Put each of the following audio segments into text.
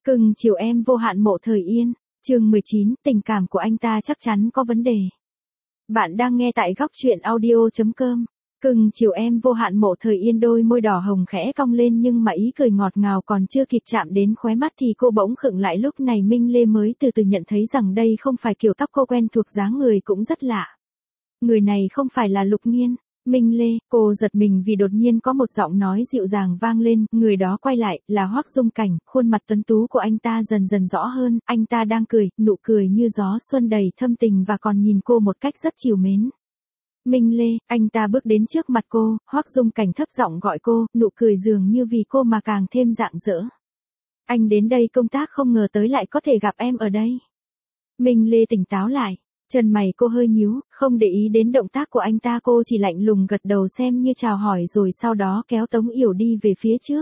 Cưng chiều em vô hạn Mộ Thời Yên, chương 19, tình cảm của anh ta chắc chắn có vấn đề. Bạn đang nghe tại góc truyện audio.com. Cưng chiều em vô hạn Mộ Thời Yên đôi môi đỏ hồng khẽ cong lên nhưng mà ý cười ngọt ngào còn chưa kịp chạm đến khóe mắt thì cô bỗng khựng lại, lúc này Minh Lê mới từ từ nhận thấy rằng đây không phải kiểu tóc cô quen thuộc, dáng người cũng rất lạ. Người này không phải là Lục Nghiên. Minh Lê, cô giật mình vì đột nhiên có một giọng nói dịu dàng vang lên, người đó quay lại, là Hoắc Dung Cảnh, khuôn mặt tuấn tú của anh ta dần dần rõ hơn, anh ta đang cười, nụ cười như gió xuân đầy thâm tình và còn nhìn cô một cách rất trìu mến. Minh Lê, anh ta bước đến trước mặt cô, Hoắc Dung Cảnh thấp giọng gọi cô, nụ cười dường như vì cô mà càng thêm rạng rỡ. Anh đến đây công tác, không ngờ tới lại có thể gặp em ở đây. Minh Lê tỉnh táo lại. Chân mày cô hơi nhíu, không để ý đến động tác của anh ta, cô chỉ lạnh lùng gật đầu xem như chào hỏi rồi sau đó kéo Tống Yểu đi về phía trước.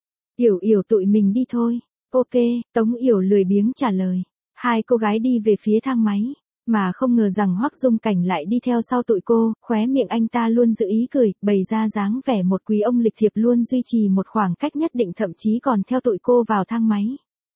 Yểu tụi mình đi thôi. Ok, Tống Yểu lười biếng trả lời. Hai cô gái đi về phía thang máy, mà không ngờ rằng Hoắc Dung Cảnh lại đi theo sau tụi cô, khóe miệng anh ta luôn giữ ý cười, bày ra dáng vẻ một quý ông lịch thiệp luôn duy trì một khoảng cách nhất định, thậm chí còn theo tụi cô vào thang máy.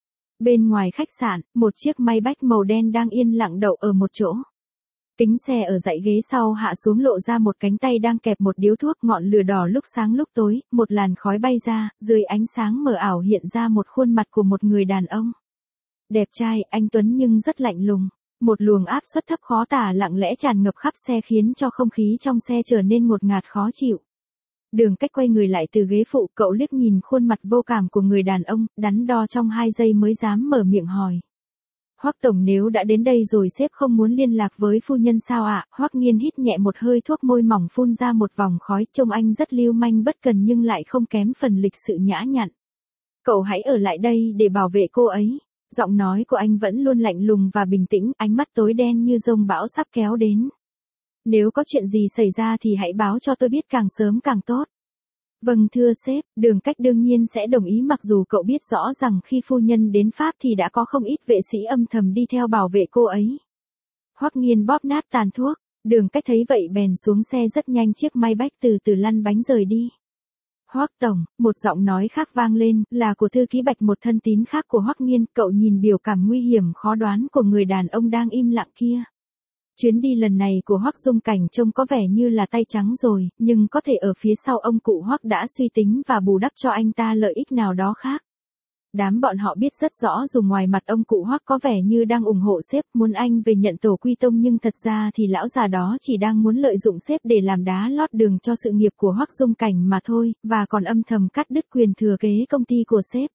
Bên ngoài khách sạn, một chiếc Maybach màu đen đang yên lặng đậu ở một chỗ. Kính xe ở dãy ghế sau hạ xuống lộ ra một cánh tay đang kẹp một điếu thuốc, ngọn lửa đỏ lúc sáng lúc tối, một làn khói bay ra, dưới ánh sáng mờ ảo hiện ra một khuôn mặt của một người đàn ông. Đẹp trai, anh tuấn nhưng rất lạnh lùng. Một luồng áp suất thấp khó tả lặng lẽ tràn ngập khắp xe khiến cho không khí trong xe trở nên ngột ngạt khó chịu. Đường Cách quay người lại từ ghế phụ, cậu liếc nhìn khuôn mặt vô cảm của người đàn ông, đắn đo trong 2 giây mới dám mở miệng hỏi. Hoắc tổng, nếu đã đến đây rồi sếp không muốn liên lạc với phu nhân sao ạ? Hoắc Nghiên hít nhẹ một hơi thuốc, môi mỏng phun ra một vòng khói, trông anh rất lưu manh bất cần nhưng lại không kém phần lịch sự nhã nhặn. Cậu hãy ở lại đây để bảo vệ cô ấy. Giọng nói của anh vẫn luôn lạnh lùng và bình tĩnh, ánh mắt tối đen như dông bão sắp kéo đến. Nếu có chuyện gì xảy ra thì hãy báo cho tôi biết, càng sớm càng tốt. Vâng thưa sếp, Đường Cách đương nhiên sẽ đồng ý, mặc dù cậu biết rõ rằng khi phu nhân đến Pháp thì đã có không ít vệ sĩ âm thầm đi theo bảo vệ cô ấy. Hoắc Nghiên bóp nát tàn thuốc, Đường Cách thấy vậy bèn xuống xe rất nhanh, chiếc Maybach từ từ lăn bánh rời đi. Hoắc tổng, một giọng nói khác vang lên, là của thư ký Bạch, một thân tín khác của Hoắc Nghiên. Cậu nhìn biểu cảm nguy hiểm khó đoán của người đàn ông đang im lặng kia. Chuyến đi lần này của Hoắc Dung Cảnh trông có vẻ như là tay trắng rồi, nhưng có thể ở phía sau ông cụ Hoắc đã suy tính và bù đắp cho anh ta lợi ích nào đó khác. Đám bọn họ biết rất rõ dù ngoài mặt ông cụ Hoắc có vẻ như đang ủng hộ sếp, muốn anh về nhận tổ quy tông, nhưng thật ra thì lão già đó chỉ đang muốn lợi dụng sếp để làm đá lót đường cho sự nghiệp của Hoắc Dung Cảnh mà thôi, và còn âm thầm cắt đứt quyền thừa kế công ty của sếp.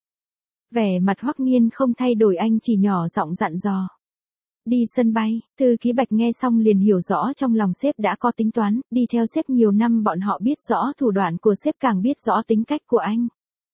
Vẻ mặt Hoắc Nghiên không thay đổi, anh chỉ nhỏ giọng dặn dò. Đi sân bay, thư ký Bạch nghe xong liền hiểu rõ trong lòng sếp đã có tính toán, đi theo sếp nhiều năm bọn họ biết rõ thủ đoạn của sếp, càng biết rõ tính cách của anh.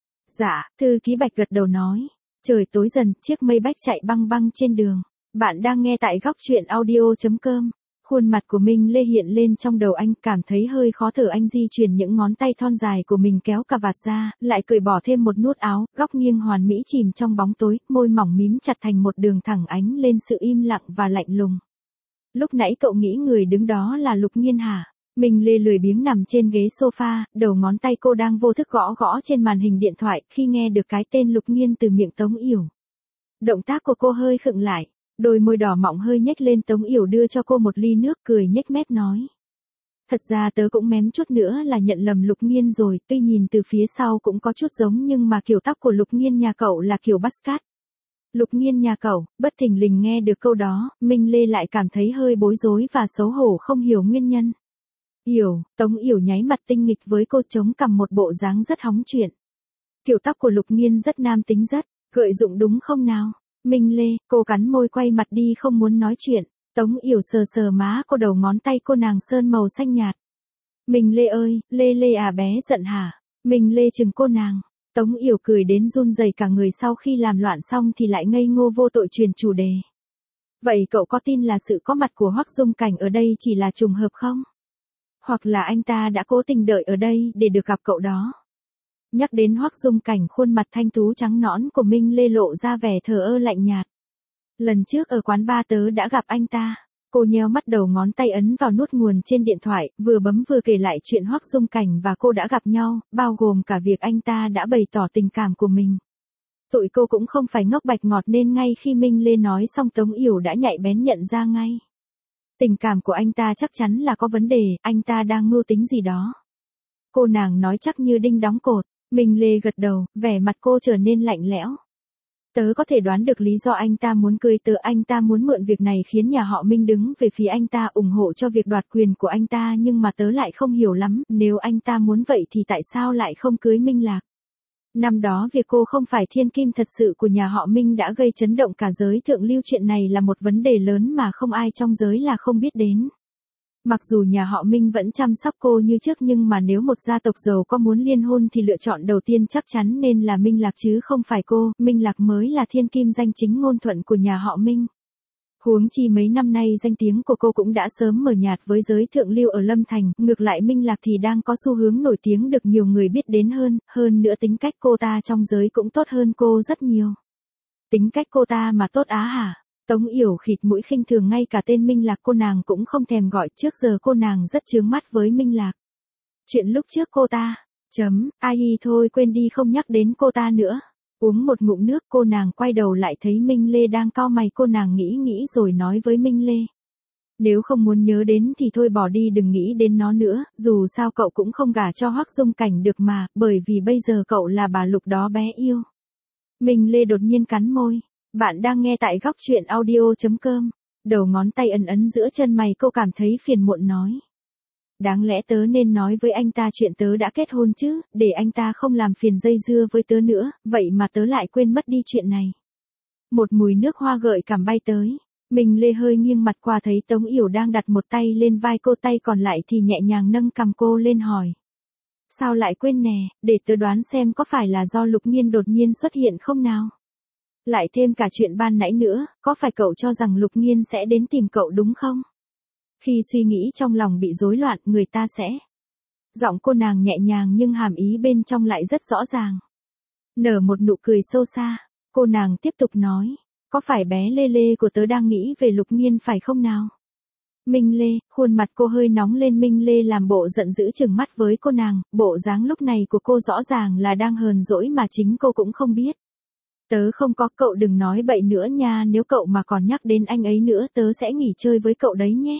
Dạ, thư ký Bạch gật đầu nói. Trời tối dần, chiếc Maybach chạy băng băng trên đường. Bạn đang nghe tại góc truyện audio.com. Khuôn mặt của Minh Lê hiện lên trong đầu anh, cảm thấy hơi khó thở, anh di chuyển những ngón tay thon dài của mình kéo cà vạt ra, lại cởi bỏ thêm một nút áo, góc nghiêng hoàn mỹ chìm trong bóng tối, môi mỏng mím chặt thành một đường thẳng ánh lên sự im lặng và lạnh lùng. Lúc nãy cậu nghĩ người đứng đó là Lục Nghiên hả? Minh Lê lười biếng nằm trên ghế sofa, đầu ngón tay cô đang vô thức gõ gõ trên màn hình điện thoại khi nghe được cái tên Lục Nghiên từ miệng Tống Yểu. Động tác của cô hơi khựng lại. Đôi môi đỏ mọng hơi nhếch lên, Tống Yểu đưa cho cô một ly nước, cười nhếch mép nói. Thật ra tớ cũng mém chút nữa là nhận lầm Lục Nghiên rồi, tuy nhìn từ phía sau cũng có chút giống nhưng mà kiểu tóc của Lục Nghiên nhà cậu là kiểu buzz cut. Lục Nghiên nhà cậu, bất thình lình nghe được câu đó, Minh Lê lại cảm thấy hơi bối rối và xấu hổ không hiểu nguyên nhân. Yểu, Tống Yểu nháy mặt tinh nghịch với cô, chống cằm một bộ dáng rất hóng chuyện. Kiểu tóc của Lục Nghiên rất nam tính, rất gợi dụng đúng không nào? Minh Lê, cô cắn môi quay mặt đi không muốn nói chuyện. Tống Yểu sờ sờ má cô, đầu ngón tay cô nàng sơn màu xanh nhạt. Minh Lê ơi, Lê à, bé giận hả? Minh Lê chừng cô nàng. Tống Yểu cười đến run rẩy cả người, sau khi làm loạn xong thì lại ngây ngô vô tội truyền chủ đề. Vậy cậu có tin là sự có mặt của Hoắc Dung Cảnh ở đây chỉ là trùng hợp không? Hoặc là anh ta đã cố tình đợi ở đây để được gặp cậu đó? Nhắc đến Hoắc Dung Cảnh, khuôn mặt thanh tú trắng nõn của Minh Lê lộ ra vẻ thờ ơ lạnh nhạt. Lần trước ở quán bar tớ đã gặp anh ta. Cô nheo mắt, đầu ngón tay ấn vào nút nguồn trên điện thoại, vừa bấm vừa kể lại chuyện Hoắc Dung Cảnh và cô đã gặp nhau, bao gồm cả việc anh ta đã bày tỏ tình cảm của mình. Tụi cô cũng không phải ngốc bạch ngọt nên ngay khi Minh Lê nói xong Tống Yểu đã nhạy bén nhận ra ngay. Tình cảm của anh ta chắc chắn là có vấn đề, anh ta đang mưu tính gì đó. Cô nàng nói chắc như đinh đóng cột. Minh Lê gật đầu, vẻ mặt cô trở nên lạnh lẽo. Tớ có thể đoán được lý do anh ta muốn cưới tớ, anh ta muốn mượn việc này khiến nhà họ Minh đứng về phía anh ta, ủng hộ cho việc đoạt quyền của anh ta, nhưng mà tớ lại không hiểu lắm, nếu anh ta muốn vậy thì tại sao lại không cưới Minh Lạc? Năm đó việc cô không phải thiên kim thật sự của nhà họ Minh đã gây chấn động cả giới thượng lưu, chuyện này là một vấn đề lớn mà không ai trong giới là không biết đến. Mặc dù nhà họ Minh vẫn chăm sóc cô như trước nhưng mà nếu một gia tộc giàu có muốn liên hôn thì lựa chọn đầu tiên chắc chắn nên là Minh Lạc chứ không phải cô, Minh Lạc mới là thiên kim danh chính ngôn thuận của nhà họ Minh. Huống chi mấy năm nay danh tiếng của cô cũng đã sớm mờ nhạt với giới thượng lưu ở Lâm Thành, ngược lại Minh Lạc thì đang có xu hướng nổi tiếng được nhiều người biết đến hơn nữa tính cách cô ta trong giới cũng tốt hơn cô rất nhiều. Tính cách cô ta mà tốt á hả? Tống Yểu khịt mũi khinh thường, ngay cả tên Minh Lạc cô nàng cũng không thèm gọi, trước giờ cô nàng rất chướng mắt với Minh Lạc. Chuyện lúc trước cô ta, ai thôi quên đi, không nhắc đến cô ta nữa. Uống một ngụm nước, cô nàng quay đầu lại thấy Minh Lê đang cau mày, cô nàng nghĩ rồi nói với Minh Lê. Nếu không muốn nhớ đến thì thôi bỏ đi, đừng nghĩ đến nó nữa, dù sao cậu cũng không gả cho Hoắc Dung Cảnh được mà, bởi vì bây giờ cậu là bà Lục đó bé yêu. Minh Lê đột nhiên cắn môi. Bạn đang nghe tại góc truyện audio.com. Đầu ngón tay ấn ấn giữa chân mày, cô cảm thấy phiền muộn nói. Đáng lẽ tớ nên nói với anh ta chuyện tớ đã kết hôn chứ, để anh ta không làm phiền dây dưa với tớ nữa, vậy mà tớ lại quên mất đi chuyện này. Một mùi nước hoa gợi cảm bay tới. Minh Lê hơi nghiêng mặt qua thấy Tống Yểu đang đặt một tay lên vai cô, tay còn lại thì nhẹ nhàng nâng cằm cô lên hỏi. Sao lại quên nè, để tớ đoán xem có phải là do Lục Nghiên đột nhiên xuất hiện không nào? Lại thêm cả chuyện ban nãy nữa, có phải cậu cho rằng Lục Nghiên sẽ đến tìm cậu đúng không? Khi suy nghĩ trong lòng bị rối loạn, người ta sẽ. Giọng cô nàng nhẹ nhàng nhưng hàm ý bên trong lại rất rõ ràng. Nở một nụ cười sâu xa, cô nàng tiếp tục nói, có phải bé Lê Lê của tớ đang nghĩ về Lục Nghiên phải không nào? Minh Lê, khuôn mặt cô hơi nóng lên, Minh Lê làm bộ giận dữ trừng mắt với cô nàng, bộ dáng lúc này của cô rõ ràng là đang hờn dỗi mà chính cô cũng không biết. Tớ không có, cậu đừng nói bậy nữa nha, nếu cậu mà còn nhắc đến anh ấy nữa tớ sẽ nghỉ chơi với cậu đấy nhé.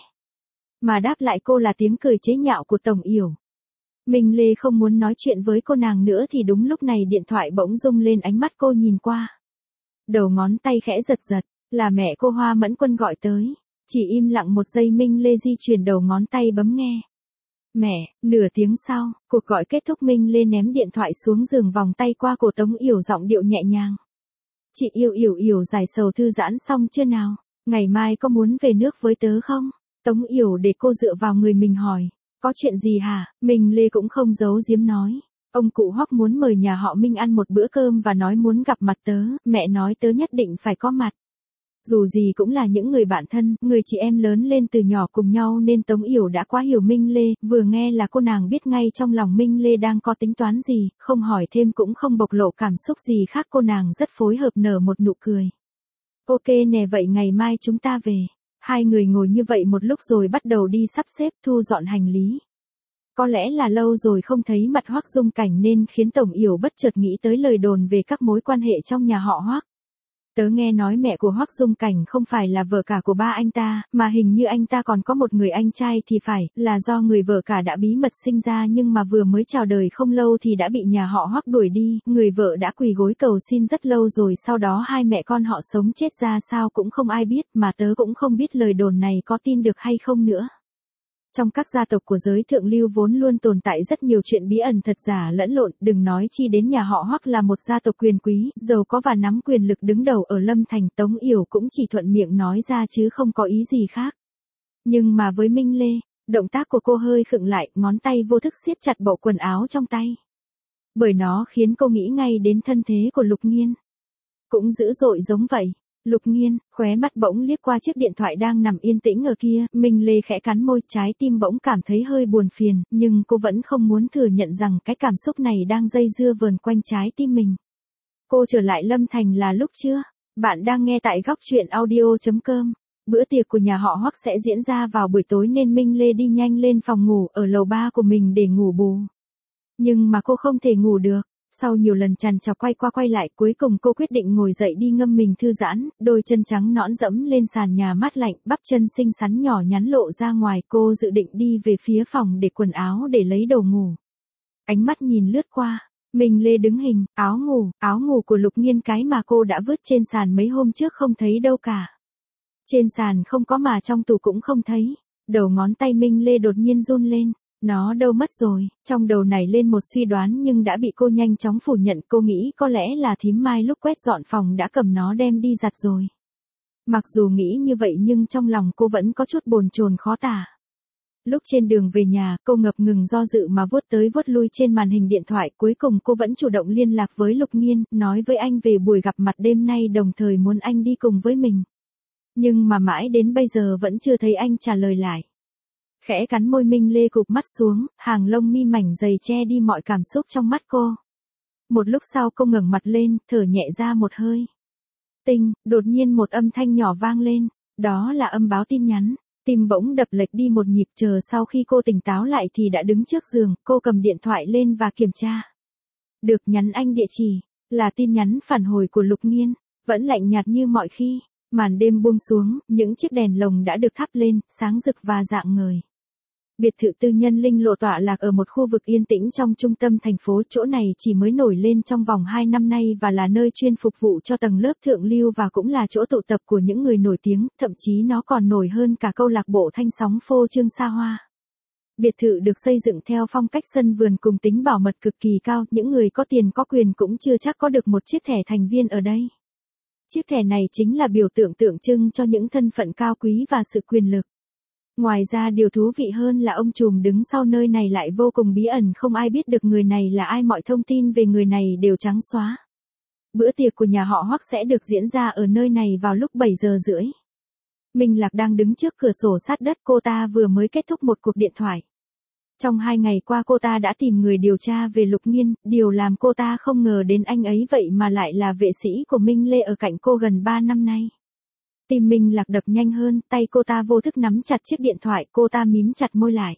Mà đáp lại cô là tiếng cười chế nhạo của Tống Yểu. Minh Lê không muốn nói chuyện với cô nàng nữa thì đúng lúc này điện thoại bỗng rung lên, ánh mắt cô nhìn qua. Đầu ngón tay khẽ giật giật, là mẹ cô Hoa Mẫn Quân gọi tới. Chỉ im lặng một giây, Minh Lê di chuyển đầu ngón tay bấm nghe. Mẹ, nửa tiếng sau, cuộc gọi kết thúc, Minh Lê ném điện thoại xuống giường, vòng tay qua cổ Tống Yểu, giọng điệu nhẹ nhàng. Chị Yểu giải sầu thư giãn xong chưa nào? Ngày mai có muốn về nước với tớ không? Tống Yểu để cô dựa vào người mình hỏi. Có chuyện gì hả? Minh Lê cũng không giấu giếm nói. Ông cụ Hoắc muốn mời nhà họ Minh ăn một bữa cơm và nói muốn gặp mặt tớ, mẹ nói tớ nhất định phải có mặt. Dù gì cũng là những người bạn thân, người chị em lớn lên từ nhỏ cùng nhau nên Tống Yểu đã quá hiểu Minh Lê, vừa nghe là cô nàng biết ngay trong lòng Minh Lê đang có tính toán gì, không hỏi thêm cũng không bộc lộ cảm xúc gì khác, cô nàng rất phối hợp nở một nụ cười. Ok nè, vậy ngày mai chúng ta về. Hai người ngồi như vậy một lúc rồi bắt đầu đi sắp xếp thu dọn hành lý. Có lẽ là lâu rồi không thấy mặt Hoắc Dung Cảnh nên khiến Tống Yểu bất chợt nghĩ tới lời đồn về các mối quan hệ trong nhà họ Hoắc. Tớ nghe nói mẹ của Hoắc Dung Cảnh không phải là vợ cả của ba anh ta, mà hình như anh ta còn có một người anh trai thì phải, là do người vợ cả đã bí mật sinh ra nhưng mà vừa mới chào đời không lâu thì đã bị nhà họ Hoắc đuổi đi, người vợ đã quỳ gối cầu xin rất lâu rồi, sau đó hai mẹ con họ sống chết ra sao cũng không ai biết, mà tớ cũng không biết lời đồn này có tin được hay không nữa. Trong các gia tộc của giới thượng lưu vốn luôn tồn tại rất nhiều chuyện bí ẩn thật giả lẫn lộn, đừng nói chi đến nhà họ Hoắc là một gia tộc quyền quý, giàu có và nắm quyền lực đứng đầu ở Lâm Thành. Tống Yểu cũng chỉ thuận miệng nói ra chứ không có ý gì khác. Nhưng mà với Minh Lê, động tác của cô hơi khựng lại, ngón tay vô thức siết chặt bộ quần áo trong tay. Bởi nó khiến cô nghĩ ngay đến thân thế của Lục Nghiên. Cũng dữ dội giống vậy. Lục Nghiên, khóe mắt bỗng liếc qua chiếc điện thoại đang nằm yên tĩnh ở kia, Minh Lê khẽ cắn môi, trái tim bỗng cảm thấy hơi buồn phiền, nhưng cô vẫn không muốn thừa nhận rằng cái cảm xúc này đang dây dưa vờn quanh trái tim mình. Cô trở lại Lâm Thành là lúc chưa? Bạn đang nghe tại góc truyện audio.com. Bữa tiệc của nhà họ Hoắc sẽ diễn ra vào buổi tối nên Minh Lê đi nhanh lên phòng ngủ ở lầu 3 của mình để ngủ bù. Nhưng mà cô không thể ngủ được. Sau nhiều lần trằn trọc quay qua quay lại, cuối cùng cô quyết định ngồi dậy đi ngâm mình thư giãn, đôi chân trắng nõn dẫm lên sàn nhà mát lạnh, bắp chân xinh xắn nhỏ nhắn lộ ra ngoài, cô dự định đi về phía phòng để quần áo để lấy đồ ngủ. Ánh mắt nhìn lướt qua, Minh Lê đứng hình, áo ngủ của Lục Nghiên cái mà cô đã vứt trên sàn mấy hôm trước không thấy đâu cả. Trên sàn không có mà trong tủ cũng không thấy, đầu ngón tay Minh Lê đột nhiên run lên. Nó đâu mất rồi, trong đầu nảy lên một suy đoán nhưng đã bị cô nhanh chóng phủ nhận. Cô nghĩ có lẽ là thím Mai lúc quét dọn phòng đã cầm nó đem đi giặt rồi. Mặc dù nghĩ như vậy nhưng trong lòng cô vẫn có chút bồn chồn khó tả. Lúc trên đường về nhà, cô ngập ngừng do dự mà vuốt tới vuốt lui trên màn hình điện thoại. Cuối cùng cô vẫn chủ động liên lạc với Lục Nghiên, nói với anh về buổi gặp mặt đêm nay, đồng thời muốn anh đi cùng với mình. Nhưng mà mãi đến bây giờ vẫn chưa thấy anh trả lời lại. Khẽ cắn môi, Minh Lê cụp mắt xuống, hàng lông mi mảnh dày che đi mọi cảm xúc trong mắt cô. Một lúc sau cô ngẩng mặt lên, thở nhẹ ra một hơi. Tinh, đột nhiên một âm thanh nhỏ vang lên, đó là âm báo tin nhắn. Tim bỗng đập lệch đi một nhịp, chờ sau khi cô tỉnh táo lại thì đã đứng trước giường, cô cầm điện thoại lên và kiểm tra. Được nhắn anh địa chỉ, là tin nhắn phản hồi của Lục Nghiên, vẫn lạnh nhạt như mọi khi. Màn đêm buông xuống, những chiếc đèn lồng đã được thắp lên, sáng rực và rạng ngời. Biệt thự tư nhân Linh Lộ tọa lạc ở một khu vực yên tĩnh trong trung tâm thành phố. Chỗ này chỉ mới nổi lên trong vòng 2 năm nay và là nơi chuyên phục vụ cho tầng lớp thượng lưu và cũng là chỗ tụ tập của những người nổi tiếng, thậm chí nó còn nổi hơn cả câu lạc bộ thanh sóng phô trương xa hoa. Biệt thự được xây dựng theo phong cách sân vườn cùng tính bảo mật cực kỳ cao, những người có tiền có quyền cũng chưa chắc có được một chiếc thẻ thành viên ở đây. Chiếc thẻ này chính là biểu tượng tượng trưng cho những thân phận cao quý và sự quyền lực. Ngoài ra điều thú vị hơn là ông trùm đứng sau nơi này lại vô cùng bí ẩn, không ai biết được người này là ai, mọi thông tin về người này đều trắng xóa. Bữa tiệc của nhà họ Hoắc sẽ được diễn ra ở nơi này vào lúc 7 giờ rưỡi. Minh Lạc đang đứng trước cửa sổ sát đất, cô ta vừa mới kết thúc một cuộc điện thoại. Trong 2 ngày qua cô ta đã tìm người điều tra về Lục Nghiên, điều làm cô ta không ngờ đến anh ấy vậy mà lại là vệ sĩ của Minh Lê ở cạnh cô gần 3 năm nay. Tim Minh Lạc đập nhanh hơn, tay cô ta vô thức nắm chặt chiếc điện thoại, cô ta mím chặt môi lại.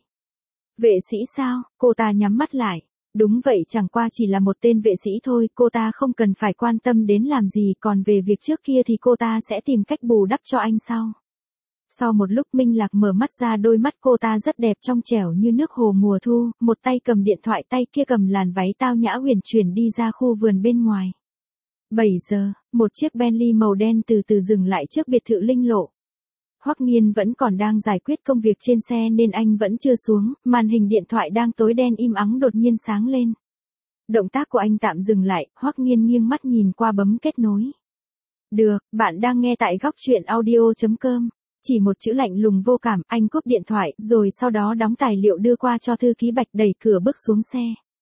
Vệ sĩ sao? Cô ta nhắm mắt lại. Đúng vậy, chẳng qua chỉ là một tên vệ sĩ thôi, cô ta không cần phải quan tâm đến làm gì, còn về việc trước kia thì cô ta sẽ tìm cách bù đắp cho anh sau. Sau một lúc Minh Lạc mở mắt ra, đôi mắt cô ta rất đẹp trong trẻo như nước hồ mùa thu, một tay cầm điện thoại, tay kia cầm làn váy tao nhã huyền chuyển đi ra khu vườn bên ngoài. 7 giờ, một chiếc Bentley màu đen từ từ dừng lại trước biệt thự Linh Lộ. Hoắc Nghiên vẫn còn đang giải quyết công việc trên xe nên anh vẫn chưa xuống, màn hình điện thoại đang tối đen im ắng đột nhiên sáng lên. Động tác của anh tạm dừng lại, Hoắc Nghiên nghiêng mắt nhìn qua bấm kết nối. Được, bạn đang nghe tại góc truyện audio.com. Chỉ một chữ lạnh lùng vô cảm, anh cúp điện thoại, rồi sau đó đóng tài liệu đưa qua cho thư ký Bạch, đẩy cửa bước xuống xe.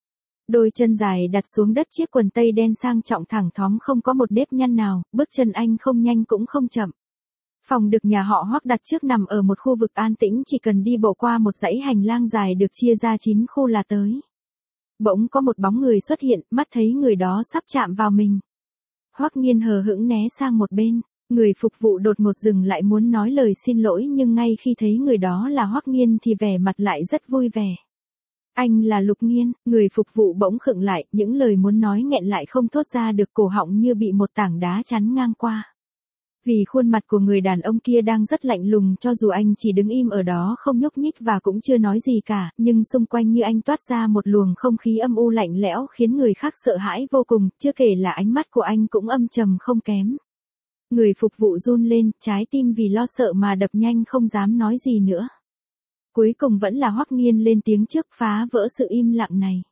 Đôi chân dài đặt xuống đất, chiếc quần tây đen sang trọng thẳng thóm không có một nếp nhăn nào, bước chân anh không nhanh cũng không chậm. Phòng được nhà họ Hoắc đặt trước nằm ở một khu vực an tĩnh, chỉ cần đi bộ qua một dãy hành lang dài được chia ra 9 khu là tới. Bỗng có một bóng người xuất hiện, mắt thấy người đó sắp chạm vào mình. Hoắc Nghiên hờ hững né sang một bên. Người phục vụ đột ngột dừng lại muốn nói lời xin lỗi, nhưng ngay khi thấy người đó là Hoắc Nghiên thì vẻ mặt lại rất vui vẻ. Anh là Lục Nghiên, người phục vụ bỗng khựng lại, những lời muốn nói nghẹn lại không thốt ra được, cổ họng như bị một tảng đá chắn ngang qua. Vì khuôn mặt của người đàn ông kia đang rất lạnh lùng, cho dù anh chỉ đứng im ở đó không nhúc nhích và cũng chưa nói gì cả, nhưng xung quanh như anh toát ra một luồng không khí âm u lạnh lẽo khiến người khác sợ hãi vô cùng, chưa kể là ánh mắt của anh cũng âm trầm không kém. Người phục vụ run lên, trái tim vì lo sợ mà đập nhanh, không dám nói gì nữa. Cuối cùng vẫn là Hoắc Nghiên lên tiếng trước, phá vỡ sự im lặng này.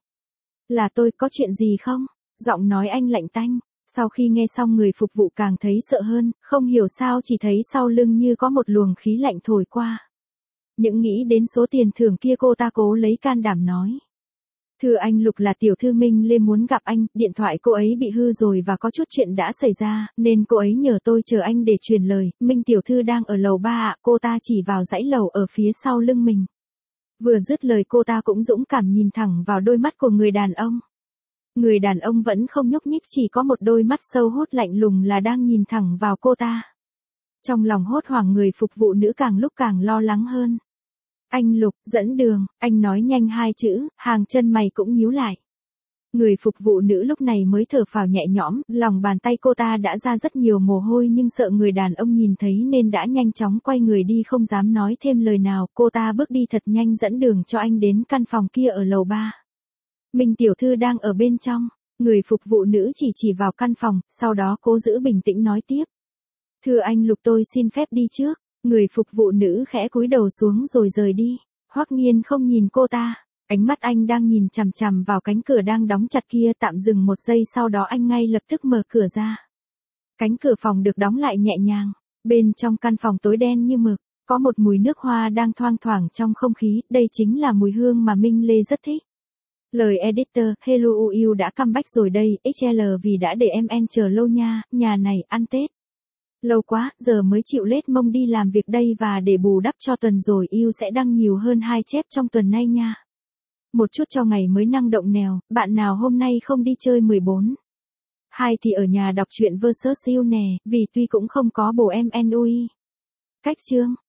Là tôi, có chuyện gì không? Giọng nói anh lạnh tanh. Sau khi nghe xong người phục vụ càng thấy sợ hơn, không hiểu sao chỉ thấy sau lưng như có một luồng khí lạnh thổi qua. Những nghĩ đến số tiền thưởng kia cô ta cố lấy can đảm nói. Thưa anh Lục, là tiểu thư Minh Lê muốn gặp anh, điện thoại cô ấy bị hư rồi và có chút chuyện đã xảy ra, nên cô ấy nhờ tôi chờ anh để truyền lời. Minh tiểu thư đang ở lầu 3 ạ, cô ta chỉ vào dãy lầu ở phía sau lưng mình. Vừa dứt lời cô ta cũng dũng cảm nhìn thẳng vào đôi mắt của người đàn ông. Người đàn ông vẫn không nhúc nhích, chỉ có một đôi mắt sâu hút lạnh lùng là đang nhìn thẳng vào cô ta. Trong lòng hốt hoảng, người phục vụ nữ càng lúc càng lo lắng hơn. Anh Lục, dẫn đường, anh nói nhanh 2 chữ, hàng chân mày cũng nhíu lại. Người phục vụ nữ lúc này mới thở phào nhẹ nhõm, lòng bàn tay cô ta đã ra rất nhiều mồ hôi nhưng sợ người đàn ông nhìn thấy nên đã nhanh chóng quay người đi không dám nói thêm lời nào. Cô ta bước đi thật nhanh dẫn đường cho anh đến căn phòng kia ở lầu 3. Minh tiểu thư đang ở bên trong. Người phục vụ nữ chỉ vào căn phòng, sau đó cố giữ bình tĩnh nói tiếp. Thưa anh Lục, tôi xin phép đi trước. Người phục vụ nữ khẽ cúi đầu xuống rồi rời đi. Hoắc Nghiên không nhìn cô ta. Ánh mắt anh đang nhìn chằm chằm vào cánh cửa đang đóng chặt kia, tạm dừng một giây sau đó anh ngay lập tức mở cửa ra. Cánh cửa phòng được đóng lại nhẹ nhàng. Bên trong căn phòng tối đen như mực, có một mùi nước hoa đang thoang thoảng trong không khí, đây chính là mùi hương mà Minh Lê rất thích. Lời editor, hello you đã comeback rồi đây, XL vì đã để em chờ lâu nha, nhà này ăn Tết. Lâu quá, giờ mới chịu lết mông đi làm việc đây và để bù đắp cho tuần rồi yêu sẽ đăng nhiều hơn 2 chép trong tuần nay nha. Một chút cho ngày mới năng động nèo, bạn nào hôm nay không đi chơi 14. 2 thì ở nhà đọc truyện versus yêu nè, vì tuy cũng không có bồ em NUI. Cách chương.